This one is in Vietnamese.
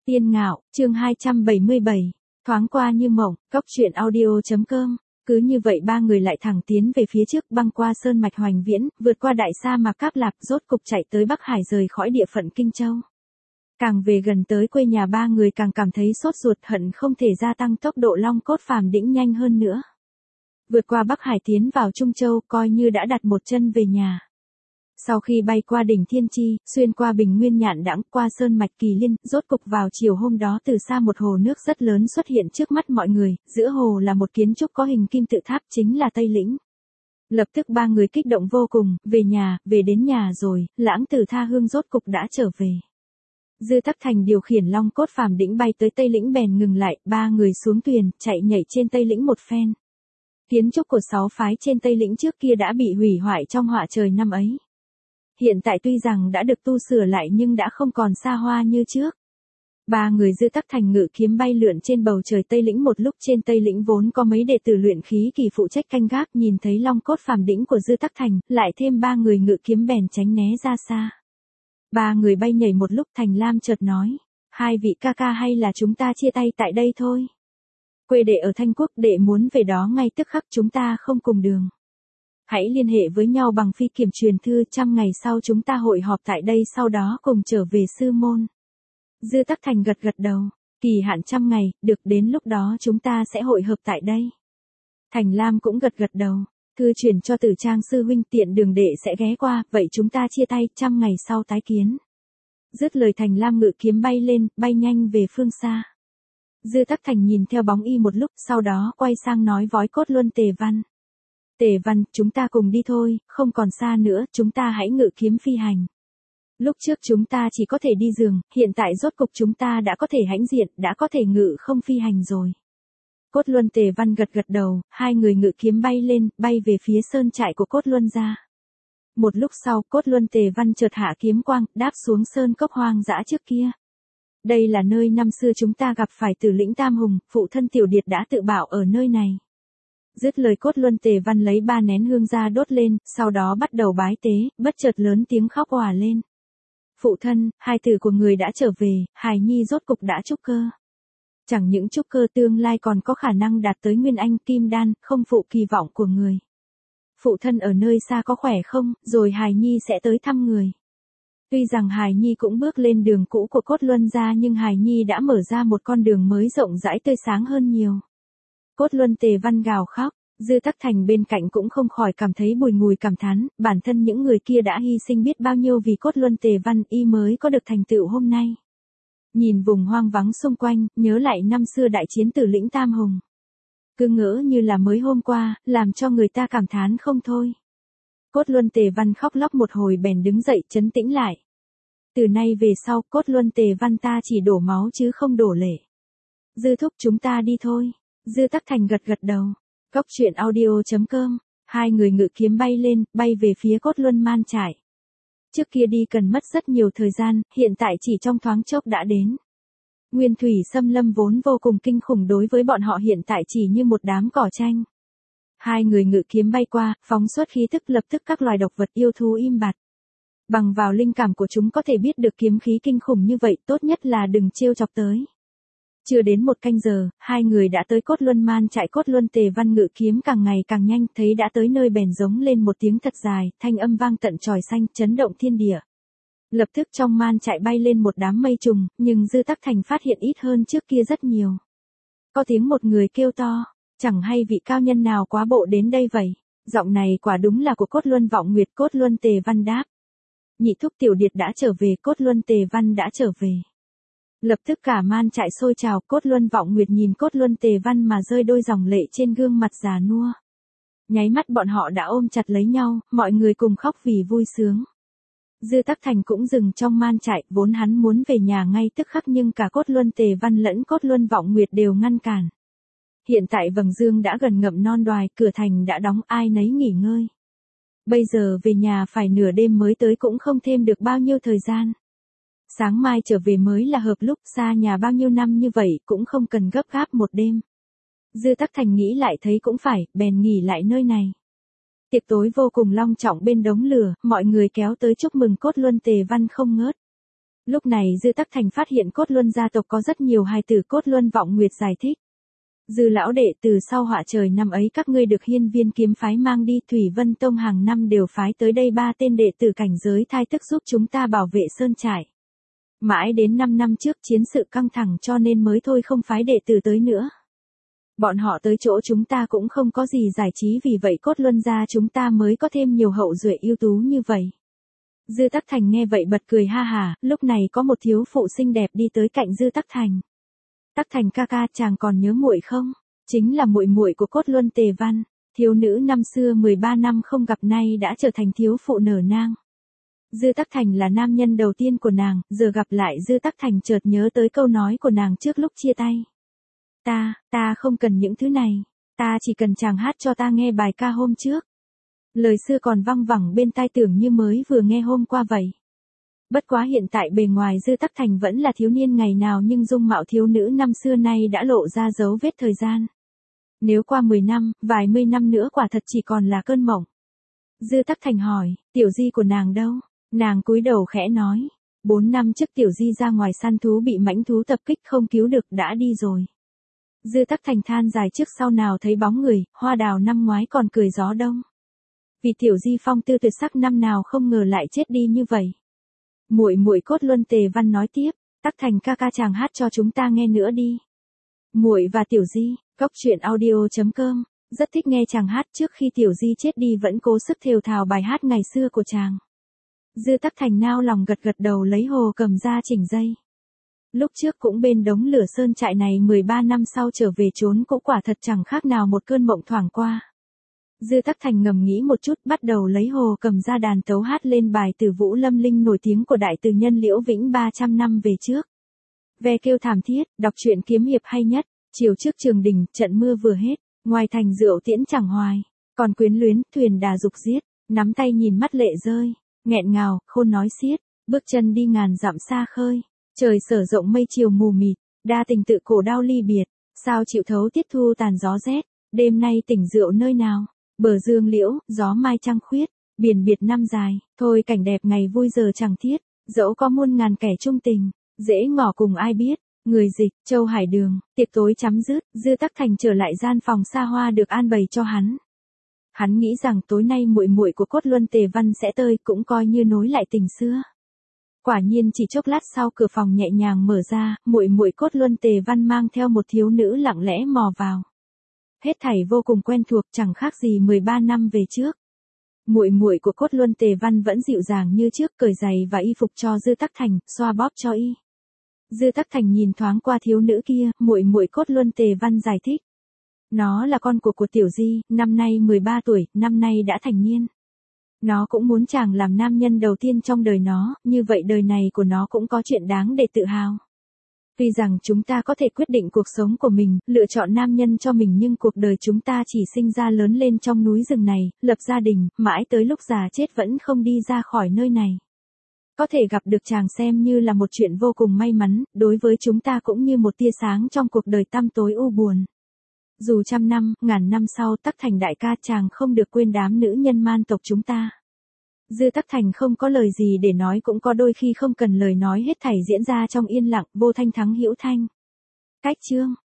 Tiên Ngạo, chương 277. Thoáng qua như mộng, cóc truyện audio.com. Cứ như vậy ba người lại thẳng tiến về phía trước, băng qua sơn mạch Hoành Viễn, vượt qua đại sa mạc Cáp Lạp, rốt cục chạy tới Bắc Hải, rời khỏi địa phận Kinh Châu. Càng về gần tới quê nhà, ba người càng cảm thấy sốt ruột, hận không thể gia tăng tốc độ Long Cốt Phàm Đỉnh nhanh hơn nữa. Vượt qua Bắc Hải tiến vào Trung Châu, coi như đã đặt một chân về nhà. Sau khi bay qua đỉnh Thiên Chi, xuyên qua Bình Nguyên Nhạn Đãng, qua sơn mạch Kỳ Liên, rốt cục vào chiều hôm đó, từ xa một hồ nước rất lớn xuất hiện trước mắt mọi người, giữa hồ là một kiến trúc có hình kim tự tháp, chính là Tây Lĩnh. Lập tức ba người kích động vô cùng, về đến nhà rồi, Lãng Tử tha hương rốt cục đã trở về. Dư Tắc Thành điều khiển Long Cốt Phàm Đỉnh bay tới Tây Lĩnh bèn ngừng lại, ba người xuống thuyền, chạy nhảy trên Tây Lĩnh một phen. Kiến trúc của 6 phái trên Tây Lĩnh trước kia đã bị hủy hoại trong họa trời năm ấy. Hiện tại tuy rằng đã được tu sửa lại nhưng đã không còn xa hoa như trước. Ba người Dư Tắc Thành ngự kiếm bay lượn trên bầu trời Tây Lĩnh, một lúc trên Tây Lĩnh vốn có mấy đệ tử luyện khí kỳ phụ trách canh gác, nhìn thấy Long Cốt Phàm Đỉnh của Dư Tắc Thành, lại thêm ba người ngự kiếm bèn tránh né ra xa. Ba người bay nhảy một lúc, Thành Lam chợt nói, hai vị ca ca hay là chúng ta chia tay tại đây thôi. Quê đệ ở Thanh Quốc, đệ muốn về đó ngay tức khắc, chúng ta không cùng đường. Hãy liên hệ với nhau bằng phi kiểm truyền thư, 100 ngày sau chúng ta hội họp tại đây, sau đó cùng trở về sư môn. Dư Tắc Thành gật gật đầu, kỳ hạn 100 ngày, được, đến lúc đó chúng ta sẽ hội hợp tại đây. Thành Lam cũng gật gật đầu, thư truyền cho Tử Trang sư huynh, tiện đường đệ sẽ ghé qua, vậy chúng ta chia tay, 100 ngày sau tái kiến. Dứt lời Thành Lam ngự kiếm bay lên, bay nhanh về phương xa. Dư Tắc Thành nhìn theo bóng y một lúc, sau đó quay sang nói với Cốt Luân Tề Văn. Tề Văn, chúng ta cùng đi thôi, không còn xa nữa, chúng ta hãy ngự kiếm phi hành. Lúc trước chúng ta chỉ có thể đi giường, hiện tại rốt cục chúng ta đã có thể hãnh diện, đã có thể ngự không phi hành rồi. Cốt Luân Tề Văn gật gật đầu, hai người ngự kiếm bay lên, bay về phía sơn trại của Cốt Luân gia. Một lúc sau, Cốt Luân Tề Văn chợt hạ kiếm quang, đáp xuống sơn cốc hoang dã trước kia. Đây là nơi năm xưa chúng ta gặp phải Tử Lĩnh Tam Hùng, phụ thân Tiểu Điệt đã tự bảo ở nơi này. Dứt lời Cốt Luân Tề Văn lấy 3 nén hương ra đốt lên, sau đó bắt đầu bái tế, bất chợt lớn tiếng khóc òa lên. Phụ thân, hai tử của người đã trở về, hài nhi rốt cục đã trúc cơ. Chẳng những trúc cơ, tương lai còn có khả năng đạt tới Nguyên Anh Kim Đan, không phụ kỳ vọng của người. Phụ thân ở nơi xa có khỏe không, rồi hài nhi sẽ tới thăm người. Tuy rằng hài nhi cũng bước lên đường cũ của Cốt Luân gia, nhưng hài nhi đã mở ra một con đường mới rộng rãi tươi sáng hơn nhiều. Cốt Luân Tề Văn gào khóc, Dư Tắc Thành bên cạnh cũng không khỏi cảm thấy bùi ngùi cảm thán, bản thân những người kia đã hy sinh biết bao nhiêu vì Cốt Luân Tề Văn, y mới có được thành tựu hôm nay. Nhìn vùng hoang vắng xung quanh, nhớ lại năm xưa đại chiến Tử Lĩnh Tam Hùng. Cứ ngỡ như là mới hôm qua, làm cho người ta cảm thán không thôi. Cốt Luân Tề Văn khóc lóc một hồi bèn đứng dậy, trấn tĩnh lại. Từ nay về sau, Cốt Luân Tề Văn ta chỉ đổ máu chứ không đổ lệ. Dư thúc, chúng ta đi thôi. Dư Tắc Thành gật gật đầu. Cóc truyện audio.com. Hai người ngự kiếm bay lên, bay về phía Cốt Luân man trại. Trước kia đi cần mất rất nhiều thời gian, hiện tại chỉ trong thoáng chốc đã đến. Nguyên thủy xâm lâm vốn vô cùng kinh khủng, đối với bọn họ hiện tại chỉ như một đám cỏ tranh. Hai người ngự kiếm bay qua, phóng xuất khí tức, lập tức các loài độc vật yêu thú im bặt. Bằng vào linh cảm của chúng có thể biết được kiếm khí kinh khủng như vậy, tốt nhất là đừng trêu chọc tới. Chưa đến 1 canh giờ, hai người đã tới Cốt Luân man trại. Cốt Luân Tề Văn ngự kiếm càng ngày càng nhanh, thấy đã tới nơi bèn giống lên một tiếng thật dài, thanh âm vang tận chòi xanh, chấn động thiên địa. Lập tức trong man trại bay lên một đám mây trùng, nhưng Dư Tắc Thành phát hiện ít hơn trước kia rất nhiều. Có tiếng một người kêu to, chẳng hay vị cao nhân nào quá bộ đến đây vậy. Giọng này quả đúng là của Cốt Luân Vọng Nguyệt. Cốt Luân Tề Văn đáp. Nhị thúc Tiểu Điệt đã trở về. Cốt Luân Tề Văn đã trở về. Lập tức cả man trại sôi trào. Cốt Luân Vọng Nguyệt nhìn Cốt Luân Tề Văn mà rơi đôi dòng lệ trên gương mặt già nua. Nháy mắt bọn họ đã ôm chặt lấy nhau, mọi người cùng khóc vì vui sướng. Dư Tắc Thành cũng dừng trong man trại, vốn hắn muốn về nhà ngay tức khắc nhưng cả Cốt Luân Tề Văn lẫn Cốt Luân Vọng Nguyệt đều ngăn cản. Hiện tại vầng dương đã gần ngậm non đoài, cửa thành đã đóng, ai nấy nghỉ ngơi. Bây giờ về nhà phải nửa đêm mới tới, cũng không thêm được bao nhiêu thời gian. Sáng mai trở về mới là hợp lúc, xa nhà bao nhiêu năm như vậy cũng không cần gấp gáp một đêm. Dư Tắc Thành nghĩ lại thấy cũng phải, bèn nghỉ lại nơi này. Tiệc tối vô cùng long trọng bên đống lửa, mọi người kéo tới chúc mừng Cốt Luân Tề Văn không ngớt. Lúc này Dư Tắc Thành phát hiện Cốt Luân gia tộc có rất nhiều hài tử. Cốt Luân Vọng Nguyệt giải thích. Dư lão đệ, từ sau họa trời năm ấy các ngươi được Hiên Viên kiếm phái mang đi, Thủy Vân Tông hàng năm đều phái tới đây 3 tên đệ tử cảnh giới thai tức giúp chúng ta bảo vệ sơn trại. Mãi đến 5 năm trước chiến sự căng thẳng cho nên mới thôi không phái đệ tử tới nữa. Bọn họ tới chỗ chúng ta cũng không có gì giải trí, vì vậy Cốt Luân gia chúng ta mới có thêm nhiều hậu duệ ưu tú như vậy. Dư Tắc Thành nghe vậy bật cười ha hả. Lúc này có một thiếu phụ xinh đẹp đi tới cạnh Dư Tắc Thành. Tắc Thành ca ca, chàng còn nhớ muội không? Chính là muội muội của Cốt Luân Tề Văn, thiếu nữ năm xưa 13 năm không gặp nay đã trở thành thiếu phụ nở nang. Dư Tắc Thành là nam nhân đầu tiên của nàng, giờ gặp lại Dư Tắc Thành chợt nhớ tới câu nói của nàng trước lúc chia tay. Ta không cần những thứ này, ta chỉ cần chàng hát cho ta nghe bài ca hôm trước. Lời xưa còn văng vẳng bên tai tưởng như mới vừa nghe hôm qua vậy. Bất quá hiện tại bề ngoài Dư Tắc Thành vẫn là thiếu niên ngày nào, nhưng dung mạo thiếu nữ năm xưa nay đã lộ ra dấu vết thời gian. Nếu qua 10 năm, vài mươi năm nữa quả thật chỉ còn là cơn mộng. Dư Tắc Thành hỏi, tiểu di của nàng đâu? Nàng cúi đầu khẽ nói, 4 năm trước tiểu di ra ngoài săn thú bị mãnh thú tập kích không cứu được đã đi rồi. Dư Tắc Thành than dài trước sau nào thấy bóng người, hoa đào năm ngoái còn cười gió đông. Vì tiểu di phong tư tuyệt sắc năm nào không ngờ lại chết đi như vậy. Muội muội Cốt Luân Tề Văn nói tiếp, Tắc Thành ca ca chàng hát cho chúng ta nghe nữa đi. Muội và tiểu di, goctruyện.audio.com, rất thích nghe chàng hát, trước khi tiểu di chết đi vẫn cố sức thều thào bài hát ngày xưa của chàng. Dư Tắc Thành nao lòng gật gật đầu lấy hồ cầm ra chỉnh dây. Lúc trước cũng bên đống lửa sơn trại này, 13 năm sau trở về trốn cũng quả thật chẳng khác nào một cơn mộng thoảng qua. Dư Tắc Thành ngầm nghĩ một chút, bắt đầu lấy hồ cầm ra đàn tấu hát lên bài Từ Vũ Lâm Linh nổi tiếng của đại từ nhân Liễu Vĩnh 300 năm về trước. Ve kêu thảm thiết, đọc truyện kiếm hiệp hay nhất, chiều trước trường đình, trận mưa vừa hết, ngoài thành rượu tiễn chẳng hoài, còn quyến luyến, thuyền đà dục giết, nắm tay nhìn mắt lệ rơi, nghẹn ngào, khôn nói xiết, bước chân đi ngàn dặm xa khơi, trời sở rộng mây chiều mù mịt, đa tình tự cổ đau ly biệt, sao chịu thấu tiết thu tàn gió rét, đêm nay tỉnh rượu nơi nào, bờ dương liễu, gió mai trăng khuyết, biển biệt năm dài, thôi cảnh đẹp ngày vui giờ chẳng thiết, dẫu có muôn ngàn kẻ chung tình, dễ ngỏ cùng ai biết, người dịch, Châu Hải Đường, tiệc tối chấm dứt, Dư Tắc Thành trở lại gian phòng xa hoa được an bày cho hắn. Hắn nghĩ rằng tối nay muội muội của Cốt Luân Tề Văn sẽ tới, cũng coi như nối lại tình xưa. Quả nhiên chỉ chốc lát sau cửa phòng nhẹ nhàng mở ra, muội muội Cốt Luân Tề Văn mang theo một thiếu nữ lặng lẽ mò vào. Hết thảy vô cùng quen thuộc, chẳng khác gì 13 năm về trước. Muội muội của Cốt Luân Tề Văn vẫn dịu dàng như trước, cởi giày và y phục cho Dư Tắc Thành, xoa bóp cho y. Dư Tắc Thành nhìn thoáng qua thiếu nữ kia, muội muội Cốt Luân Tề Văn giải thích. Nó là con của tiểu di, năm nay 13 tuổi, năm nay đã thành niên. Nó cũng muốn chàng làm nam nhân đầu tiên trong đời nó, như vậy đời này của nó cũng có chuyện đáng để tự hào. Tuy rằng chúng ta có thể quyết định cuộc sống của mình, lựa chọn nam nhân cho mình, nhưng cuộc đời chúng ta chỉ sinh ra lớn lên trong núi rừng này, lập gia đình, mãi tới lúc già chết vẫn không đi ra khỏi nơi này. Có thể gặp được chàng xem như là một chuyện vô cùng may mắn, đối với chúng ta cũng như một tia sáng trong cuộc đời tăm tối u buồn. Dù trăm năm, ngàn năm sau, Tắc Thành đại ca, chàng không được quên đám nữ nhân man tộc chúng ta. Dư Tắc Thành không có lời gì để nói, cũng có đôi khi không cần lời nói, hết thảy diễn ra trong yên lặng, vô thanh thắng hữu thanh. Cách chương